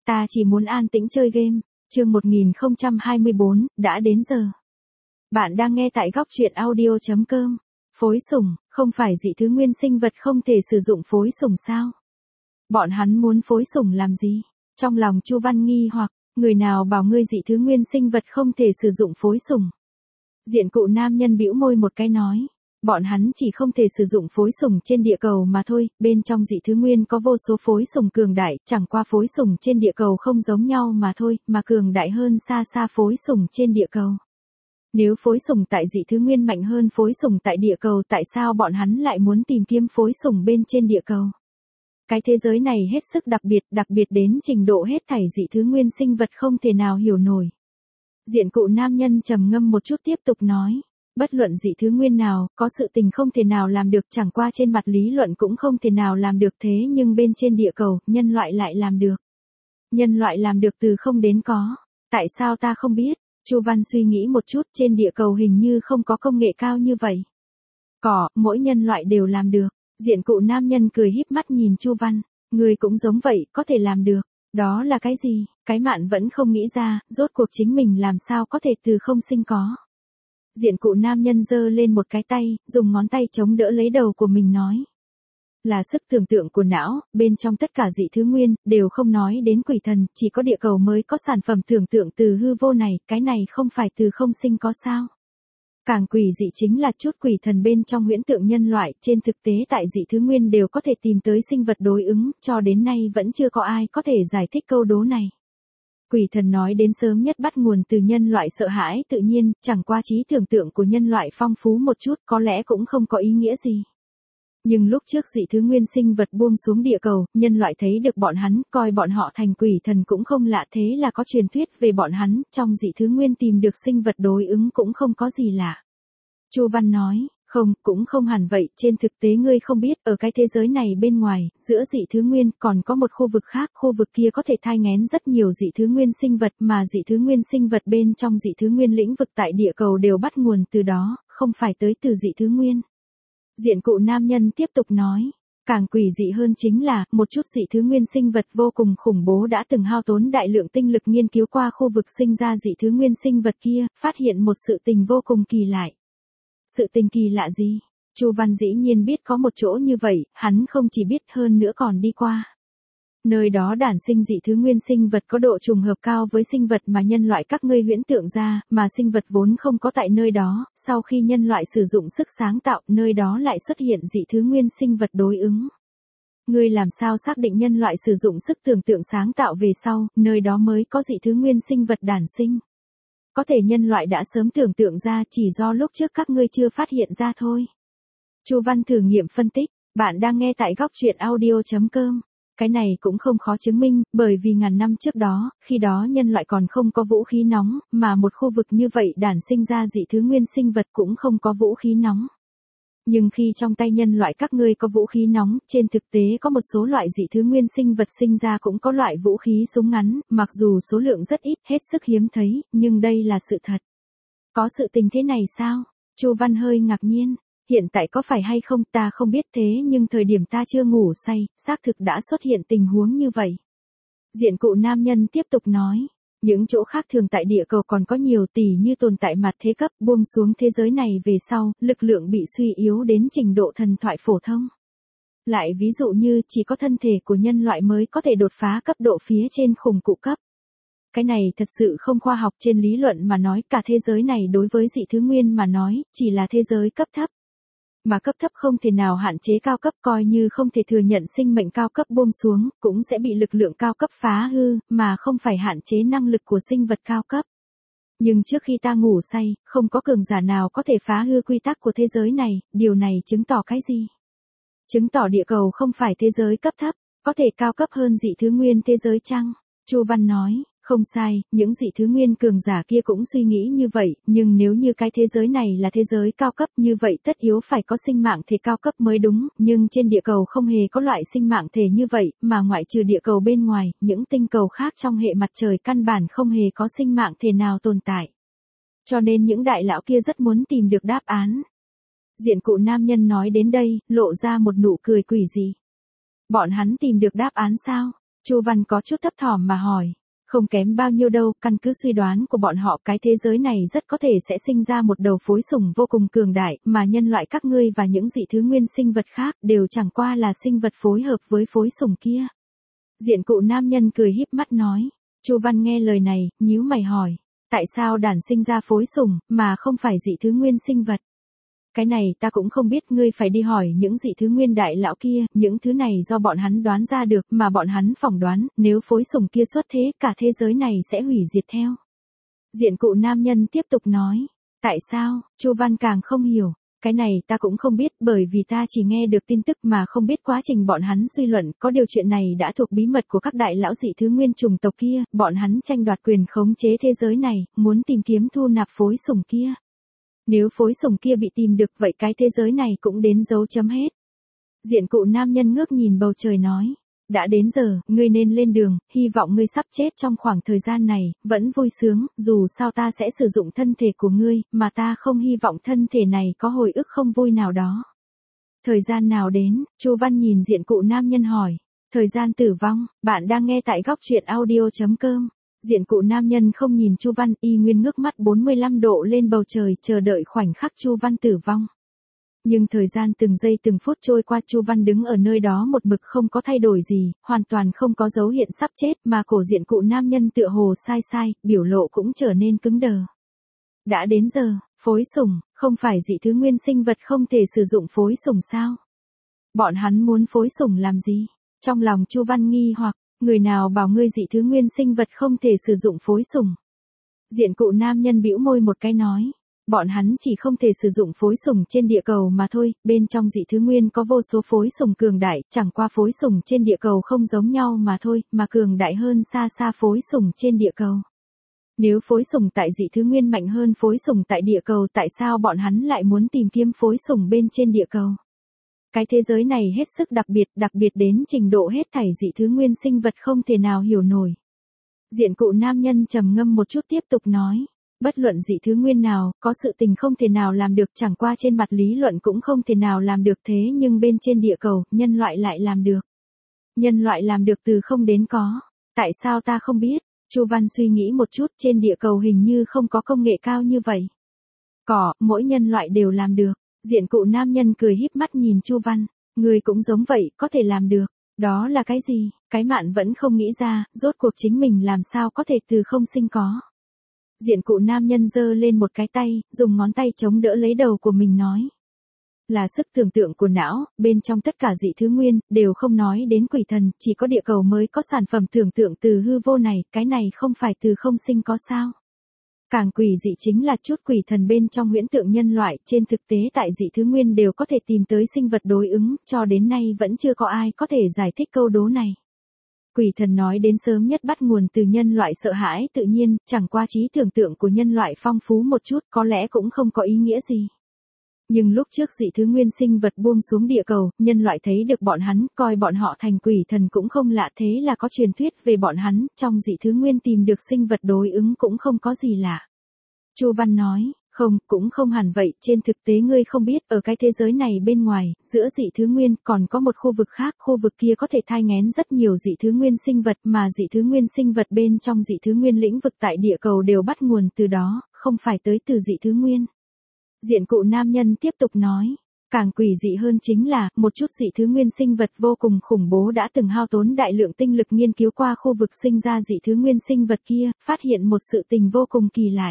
Ta chỉ muốn an tĩnh chơi game. Chương 1024, đã đến giờ. Bạn đang nghe tại góc truyện audio.com. Phối sủng, không phải dị thứ nguyên sinh vật không thể sử dụng phối sủng sao? Bọn hắn muốn phối sủng làm gì? Trong lòng Chu Văn nghi hoặc, người nào bảo ngươi dị thứ nguyên sinh vật không thể sử dụng phối sủng? Diện cụ nam nhân bĩu môi một cái nói. Bọn hắn chỉ không thể sử dụng phối sủng trên địa cầu mà thôi, bên trong dị thứ nguyên có vô số phối sủng cường đại, chẳng qua phối sủng trên địa cầu không giống nhau mà thôi, mà cường đại hơn xa xa phối sủng trên địa cầu. Nếu phối sủng tại dị thứ nguyên mạnh hơn phối sủng tại địa cầu, tại sao bọn hắn lại muốn tìm kiếm phối sủng bên trên địa cầu? Cái thế giới này hết sức đặc biệt đến trình độ hết thảy dị thứ nguyên sinh vật không thể nào hiểu nổi. Diện cụ nam nhân trầm ngâm một chút tiếp tục nói. Bất luận dị thứ nguyên nào, có sự tình không thể nào làm được, chẳng qua trên mặt lý luận cũng không thể nào làm được, thế nhưng bên trên địa cầu, nhân loại lại làm được. Nhân loại làm được từ không đến có. Tại sao ta không biết? Chu Văn suy nghĩ một chút, trên địa cầu hình như không có công nghệ cao như vậy. Mỗi nhân loại đều làm được. Diện cụ nam nhân cười híp mắt nhìn Chu Văn. Người cũng giống vậy, có thể làm được. Đó là cái gì? Cái Mạn vẫn không nghĩ ra, rốt cuộc chính mình làm sao có thể từ không sinh có. Diện cụ nam nhân giơ lên một cái tay, dùng ngón tay chống đỡ lấy đầu của mình nói. Là sức tưởng tượng của não, bên trong tất cả dị thứ nguyên, đều không nói đến quỷ thần, chỉ có địa cầu mới có sản phẩm tưởng tượng từ hư vô này, cái này không phải từ không sinh có sao. Càng quỷ dị chính là chút quỷ thần bên trong huyễn tượng nhân loại, trên thực tế tại dị thứ nguyên đều có thể tìm tới sinh vật đối ứng, cho đến nay vẫn chưa có ai có thể giải thích câu đố này. Quỷ thần nói đến sớm nhất bắt nguồn từ nhân loại sợ hãi tự nhiên, chẳng qua trí tưởng tượng của nhân loại phong phú một chút có lẽ cũng không có ý nghĩa gì. Nhưng lúc trước dị thứ nguyên sinh vật buông xuống địa cầu, nhân loại thấy được bọn hắn, coi bọn họ thành quỷ thần cũng không lạ, thế là có truyền thuyết về bọn hắn, trong dị thứ nguyên tìm được sinh vật đối ứng cũng không có gì lạ. Chu Văn nói. Không, cũng không hẳn vậy, trên thực tế ngươi không biết, ở cái thế giới này bên ngoài, giữa dị thứ nguyên còn có một khu vực khác, khu vực kia có thể thai nghén rất nhiều dị thứ nguyên sinh vật, mà dị thứ nguyên sinh vật bên trong dị thứ nguyên lĩnh vực tại địa cầu đều bắt nguồn từ đó, không phải tới từ dị thứ nguyên. Diện cụ nam nhân tiếp tục nói, càng quỷ dị hơn chính là, một chút dị thứ nguyên sinh vật vô cùng khủng bố đã từng hao tốn đại lượng tinh lực nghiên cứu qua khu vực sinh ra dị thứ nguyên sinh vật kia, phát hiện một sự tình vô cùng kỳ lạ. Sự tình kỳ lạ gì? Chu Văn dĩ nhiên biết có một chỗ như vậy, hắn không chỉ biết hơn nữa còn đi qua. Nơi đó đản sinh dị thứ nguyên sinh vật có độ trùng hợp cao với sinh vật mà nhân loại các ngươi huyễn tượng ra, mà sinh vật vốn không có tại nơi đó, sau khi nhân loại sử dụng sức sáng tạo, nơi đó lại xuất hiện dị thứ nguyên sinh vật đối ứng. Ngươi làm sao xác định nhân loại sử dụng sức tưởng tượng sáng tạo về sau, nơi đó mới có dị thứ nguyên sinh vật đản sinh? Có thể nhân loại đã sớm tưởng tượng ra, chỉ do lúc trước các ngươi chưa phát hiện ra thôi. Chu Văn thử nghiệm phân tích, bạn đang nghe tại góc truyện audio.com. Cái này cũng không khó chứng minh, bởi vì ngàn năm trước đó, khi đó nhân loại còn không có vũ khí nóng, mà một khu vực như vậy đản sinh ra dị thứ nguyên sinh vật cũng không có vũ khí nóng. Nhưng khi trong tay nhân loại các ngươi có vũ khí nóng, trên thực tế có một số loại dị thứ nguyên sinh vật sinh ra cũng có loại vũ khí súng ngắn, mặc dù số lượng rất ít, hết sức hiếm thấy, nhưng đây là sự thật. Có sự tình thế này sao? Chu Văn hơi ngạc nhiên. Hiện tại có phải hay không ta không biết, thế nhưng thời điểm ta chưa ngủ say, xác thực đã xuất hiện tình huống như vậy. Diện cụ nam nhân tiếp tục nói. Những chỗ khác thường tại địa cầu còn có nhiều tỷ như tồn tại mặt thế cấp, buông xuống thế giới này về sau, lực lượng bị suy yếu đến trình độ thần thoại phổ thông. Lại ví dụ như chỉ có thân thể của nhân loại mới có thể đột phá cấp độ phía trên khủng cụ cấp. Cái này thật sự không khoa học, trên lý luận mà nói, cả thế giới này đối với dị thứ nguyên mà nói, chỉ là thế giới cấp thấp. Mà cấp thấp không thể nào hạn chế cao cấp, coi như không thể thừa nhận sinh mệnh cao cấp buông xuống, cũng sẽ bị lực lượng cao cấp phá hư, mà không phải hạn chế năng lực của sinh vật cao cấp. Nhưng trước khi ta ngủ say, không có cường giả nào có thể phá hư quy tắc của thế giới này, điều này chứng tỏ cái gì? Chứng tỏ địa cầu không phải thế giới cấp thấp, có thể cao cấp hơn dị thứ nguyên thế giới chăng? Chu Văn nói. Không sai, những dị thứ nguyên cường giả kia cũng suy nghĩ như vậy, nhưng nếu như cái thế giới này là thế giới cao cấp như vậy tất yếu phải có sinh mạng thể cao cấp mới đúng, nhưng trên địa cầu không hề có loại sinh mạng thể như vậy, mà ngoại trừ địa cầu bên ngoài, những tinh cầu khác trong hệ mặt trời căn bản không hề có sinh mạng thể nào tồn tại. Cho nên những đại lão kia rất muốn tìm được đáp án. Diện cụ nam nhân nói đến đây, lộ ra một nụ cười quỷ dị. Bọn hắn tìm được đáp án sao? Chu Văn có chút thấp thỏm mà hỏi. Không kém bao nhiêu đâu, căn cứ suy đoán của bọn họ cái thế giới này rất có thể sẽ sinh ra một đầu phối sủng vô cùng cường đại, mà nhân loại các ngươi và những dị thứ nguyên sinh vật khác đều chẳng qua là sinh vật phối hợp với phối sủng kia. Diện cụ nam nhân cười híp mắt nói. Chu Văn nghe lời này, nhíu mày hỏi. Tại sao đản sinh ra phối sủng, mà không phải dị thứ nguyên sinh vật? Cái này ta cũng không biết, ngươi phải đi hỏi những dị thứ nguyên đại lão kia, những thứ này do bọn hắn đoán ra được, mà bọn hắn phỏng đoán, nếu phối sủng kia xuất thế, cả thế giới này sẽ hủy diệt theo. Diện cụ nam nhân tiếp tục nói. Tại sao? Chu Văn càng không hiểu. Cái này ta cũng không biết, bởi vì ta chỉ nghe được tin tức mà không biết quá trình bọn hắn suy luận, có điều chuyện này đã thuộc bí mật của các đại lão dị thứ nguyên chủng tộc kia, bọn hắn tranh đoạt quyền khống chế thế giới này, muốn tìm kiếm thu nạp phối sủng kia. Nếu phối sủng kia bị tìm được vậy cái thế giới này cũng đến dấu chấm hết. Diện cụ nam nhân ngước nhìn bầu trời nói. Đã đến giờ, ngươi nên lên đường, hy vọng ngươi sắp chết trong khoảng thời gian này, vẫn vui sướng, dù sao ta sẽ sử dụng thân thể của ngươi, mà ta không hy vọng thân thể này có hồi ức không vui nào đó. Thời gian nào đến? Chu Văn nhìn diện cụ nam nhân hỏi. Thời gian tử vong, bạn đang nghe tại góc truyện audio.com. Diện cụ nam nhân không nhìn Chu Văn, y nguyên ngước mắt 45 độ lên bầu trời, chờ đợi khoảnh khắc Chu Văn tử vong. Nhưng thời gian từng giây từng phút trôi qua, Chu Văn đứng ở nơi đó một mực không có thay đổi gì, hoàn toàn không có dấu hiện sắp chết, mà cổ diện cụ nam nhân tựa hồ sai, biểu lộ cũng trở nên cứng đờ. Đã đến giờ, phối sủng, không phải dị thứ nguyên sinh vật không thể sử dụng phối sủng sao? Bọn hắn muốn phối sủng làm gì? Trong lòng Chu Văn nghi hoặc, người nào bảo ngươi dị thứ nguyên sinh vật không thể sử dụng phối sủng? Diện cụ nam nhân bĩu môi một cái nói. Bọn hắn chỉ không thể sử dụng phối sủng trên địa cầu mà thôi, bên trong dị thứ nguyên có vô số phối sủng cường đại, chẳng qua phối sủng trên địa cầu không giống nhau mà thôi, mà cường đại hơn xa phối sủng trên địa cầu. Nếu phối sủng tại dị thứ nguyên mạnh hơn phối sủng tại địa cầu, tại sao bọn hắn lại muốn tìm kiếm phối sủng bên trên địa cầu? Cái thế giới này hết sức đặc biệt đến trình độ hết thảy dị thứ nguyên sinh vật không thể nào hiểu nổi. Diện cụ nam nhân trầm ngâm một chút tiếp tục nói. Bất luận dị thứ nguyên nào, có sự tình không thể nào làm được, chẳng qua trên mặt lý luận cũng không thể nào làm được, thế nhưng bên trên địa cầu, nhân loại lại làm được. Nhân loại làm được từ không đến có. Tại sao ta không biết? Chu Văn suy nghĩ một chút, trên địa cầu hình như không có công nghệ cao như vậy. Mỗi nhân loại đều làm được. Diện cụ nam nhân cười híp mắt nhìn Chu Văn. Người cũng giống vậy, có thể làm được. Đó là cái gì? Cái Mạn vẫn không nghĩ ra, rốt cuộc chính mình làm sao có thể từ không sinh có. Diện cụ nam nhân giơ lên một cái tay, dùng ngón tay chống đỡ lấy đầu của mình nói. Là sức tưởng tượng của não, bên trong tất cả dị thứ nguyên, đều không nói đến quỷ thần, chỉ có địa cầu mới có sản phẩm tưởng tượng từ hư vô này, cái này không phải từ không sinh có sao. Càng quỷ dị chính là chút quỷ thần bên trong huyễn tượng nhân loại, trên thực tế tại dị thứ nguyên đều có thể tìm tới sinh vật đối ứng, cho đến nay vẫn chưa có ai có thể giải thích câu đố này. Quỷ thần nói đến sớm nhất bắt nguồn từ nhân loại sợ hãi tự nhiên, chẳng qua trí tưởng tượng của nhân loại phong phú một chút, có lẽ cũng không có ý nghĩa gì. Nhưng lúc trước dị thứ nguyên sinh vật buông xuống địa cầu, nhân loại thấy được bọn hắn, coi bọn họ thành quỷ thần cũng không lạ, thế là có truyền thuyết về bọn hắn, trong dị thứ nguyên tìm được sinh vật đối ứng cũng không có gì lạ. Chu Văn nói. Không, cũng không hẳn vậy, trên thực tế ngươi không biết, ở cái thế giới này bên ngoài, giữa dị thứ nguyên, còn có một khu vực khác, khu vực kia có thể thai nghén rất nhiều dị thứ nguyên sinh vật, mà dị thứ nguyên sinh vật bên trong dị thứ nguyên lĩnh vực tại địa cầu đều bắt nguồn từ đó, không phải tới từ dị thứ nguyên. Diện cụ nam nhân tiếp tục nói, càng quỷ dị hơn chính là, một chút dị thứ nguyên sinh vật vô cùng khủng bố đã từng hao tốn đại lượng tinh lực nghiên cứu qua khu vực sinh ra dị thứ nguyên sinh vật kia, phát hiện một sự tình vô cùng kỳ lạ.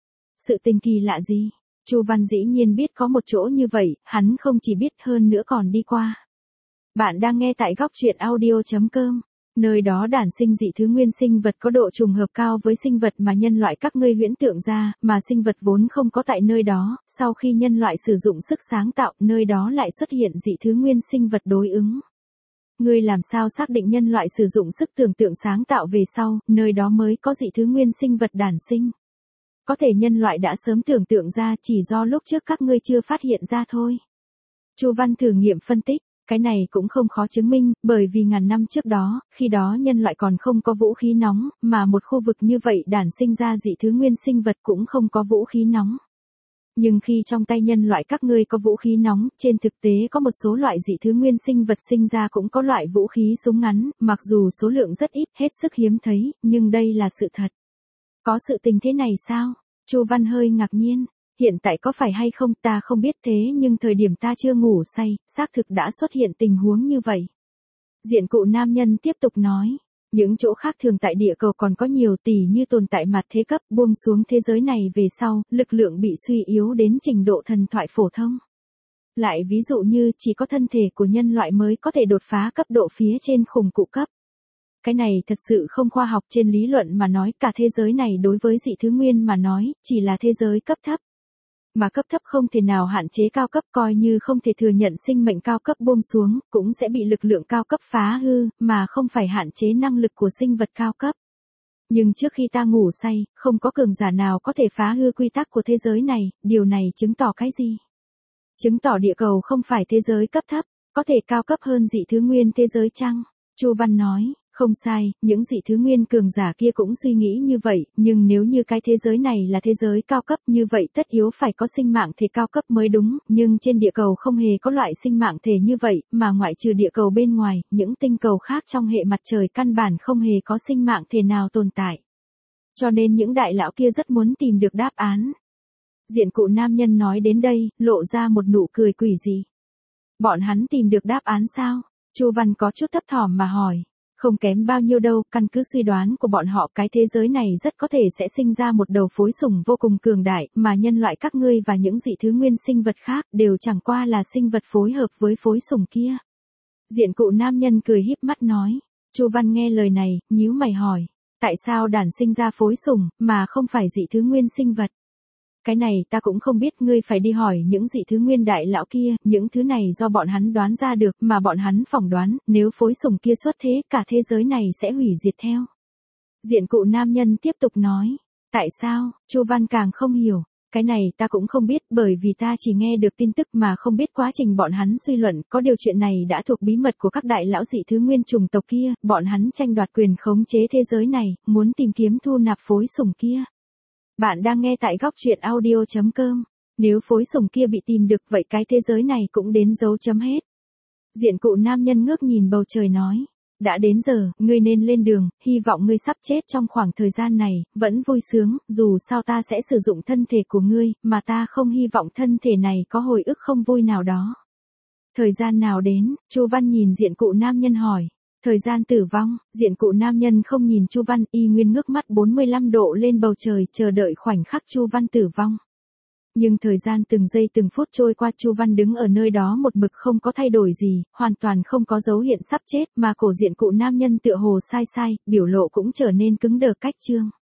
Sự tình kỳ lạ gì? Chu Văn dĩ nhiên biết có một chỗ như vậy, hắn không chỉ biết hơn nữa còn đi qua. Bạn đang nghe tại góc truyện audio.com. Nơi đó đản sinh dị thứ nguyên sinh vật có độ trùng hợp cao với sinh vật mà nhân loại các ngươi huyễn tượng ra, mà sinh vật vốn không có tại nơi đó, sau khi nhân loại sử dụng sức sáng tạo, nơi đó lại xuất hiện dị thứ nguyên sinh vật đối ứng. Ngươi làm sao xác định nhân loại sử dụng sức tưởng tượng sáng tạo về sau, nơi đó mới có dị thứ nguyên sinh vật đản sinh? Có thể nhân loại đã sớm tưởng tượng ra, chỉ do lúc trước các ngươi chưa phát hiện ra thôi. Chu Văn thử nghiệm phân tích, cái này cũng không khó chứng minh, bởi vì ngàn năm trước đó, khi đó nhân loại còn không có vũ khí nóng, mà một khu vực như vậy đản sinh ra dị thứ nguyên sinh vật cũng không có vũ khí nóng. Nhưng khi trong tay nhân loại các ngươi có vũ khí nóng, trên thực tế có một số loại dị thứ nguyên sinh vật sinh ra cũng có loại vũ khí súng ngắn, mặc dù số lượng rất ít, hết sức hiếm thấy, nhưng đây là sự thật. Có sự tình thế này sao? Chu Văn hơi ngạc nhiên. Hiện tại có phải hay không ta không biết thế nhưng thời điểm ta chưa ngủ say, xác thực đã xuất hiện tình huống như vậy. Diện cụ nam nhân tiếp tục nói. Những chỗ khác thường tại địa cầu còn có nhiều tỷ như tồn tại mặt thế cấp buông xuống thế giới này về sau, lực lượng bị suy yếu đến trình độ thần thoại phổ thông. Lại ví dụ như chỉ có thân thể của nhân loại mới có thể đột phá cấp độ phía trên khủng cụ cấp. Cái này thật sự không khoa học trên lý luận mà nói cả thế giới này đối với dị thứ nguyên mà nói, chỉ là thế giới cấp thấp. Mà cấp thấp không thể nào hạn chế cao cấp coi như không thể thừa nhận sinh mệnh cao cấp buông xuống, cũng sẽ bị lực lượng cao cấp phá hư, mà không phải hạn chế năng lực của sinh vật cao cấp. Nhưng trước khi ta ngủ say, không có cường giả nào có thể phá hư quy tắc của thế giới này, điều này chứng tỏ cái gì? Chứng tỏ địa cầu không phải thế giới cấp thấp, có thể cao cấp hơn dị thứ nguyên thế giới chăng? Chu Văn nói. Không sai, những dị thứ nguyên cường giả kia cũng suy nghĩ như vậy, nhưng nếu như cái thế giới này là thế giới cao cấp như vậy tất yếu phải có sinh mạng thể cao cấp mới đúng, nhưng trên địa cầu không hề có loại sinh mạng thể như vậy, mà ngoại trừ địa cầu bên ngoài, những tinh cầu khác trong hệ mặt trời căn bản không hề có sinh mạng thể nào tồn tại. Cho nên những đại lão kia rất muốn tìm được đáp án. Diện cụ nam nhân nói đến đây, lộ ra một nụ cười quỷ dị. Bọn hắn tìm được đáp án sao? Chu Văn có chút thấp thỏm mà hỏi. Không kém bao nhiêu đâu, căn cứ suy đoán của bọn họ cái thế giới này rất có thể sẽ sinh ra một đầu phối sủng vô cùng cường đại, mà nhân loại các ngươi và những dị thứ nguyên sinh vật khác đều chẳng qua là sinh vật phối hợp với phối sủng kia. Diện cụ nam nhân cười híp mắt nói. Chu Văn nghe lời này, nhíu mày hỏi. Tại sao đản sinh ra phối sủng, mà không phải dị thứ nguyên sinh vật? Cái này ta cũng không biết, ngươi phải đi hỏi những dị thứ nguyên đại lão kia, những thứ này do bọn hắn đoán ra được, mà bọn hắn phỏng đoán, nếu phối sủng kia xuất thế, cả thế giới này sẽ hủy diệt theo. Diện cụ nam nhân tiếp tục nói. Tại sao? Chu Văn càng không hiểu. Cái này ta cũng không biết, bởi vì ta chỉ nghe được tin tức mà không biết quá trình bọn hắn suy luận, có điều chuyện này đã thuộc bí mật của các đại lão dị thứ nguyên chủng tộc kia, bọn hắn tranh đoạt quyền khống chế thế giới này, muốn tìm kiếm thu nạp phối sủng kia. Bạn đang nghe tại góc truyện audio.com. Nếu phối sủng kia bị tìm được vậy cái thế giới này cũng đến dấu chấm hết. Diện cụ nam nhân ngước nhìn bầu trời nói. Đã đến giờ, ngươi nên lên đường, hy vọng ngươi sắp chết trong khoảng thời gian này, vẫn vui sướng, dù sao ta sẽ sử dụng thân thể của ngươi, mà ta không hy vọng thân thể này có hồi ức không vui nào đó. Thời gian nào đến? Chu Văn nhìn diện cụ nam nhân hỏi. Thời gian tử vong, diện cụ nam nhân không nhìn Chu Văn, y nguyên ngước mắt 45 độ lên bầu trời, chờ đợi khoảnh khắc Chu Văn tử vong. Nhưng thời gian từng giây từng phút trôi qua, Chu Văn đứng ở nơi đó một mực không có thay đổi gì, hoàn toàn không có dấu hiện sắp chết, mà cổ diện cụ nam nhân tựa hồ sai, biểu lộ cũng trở nên cứng đờ cách trương.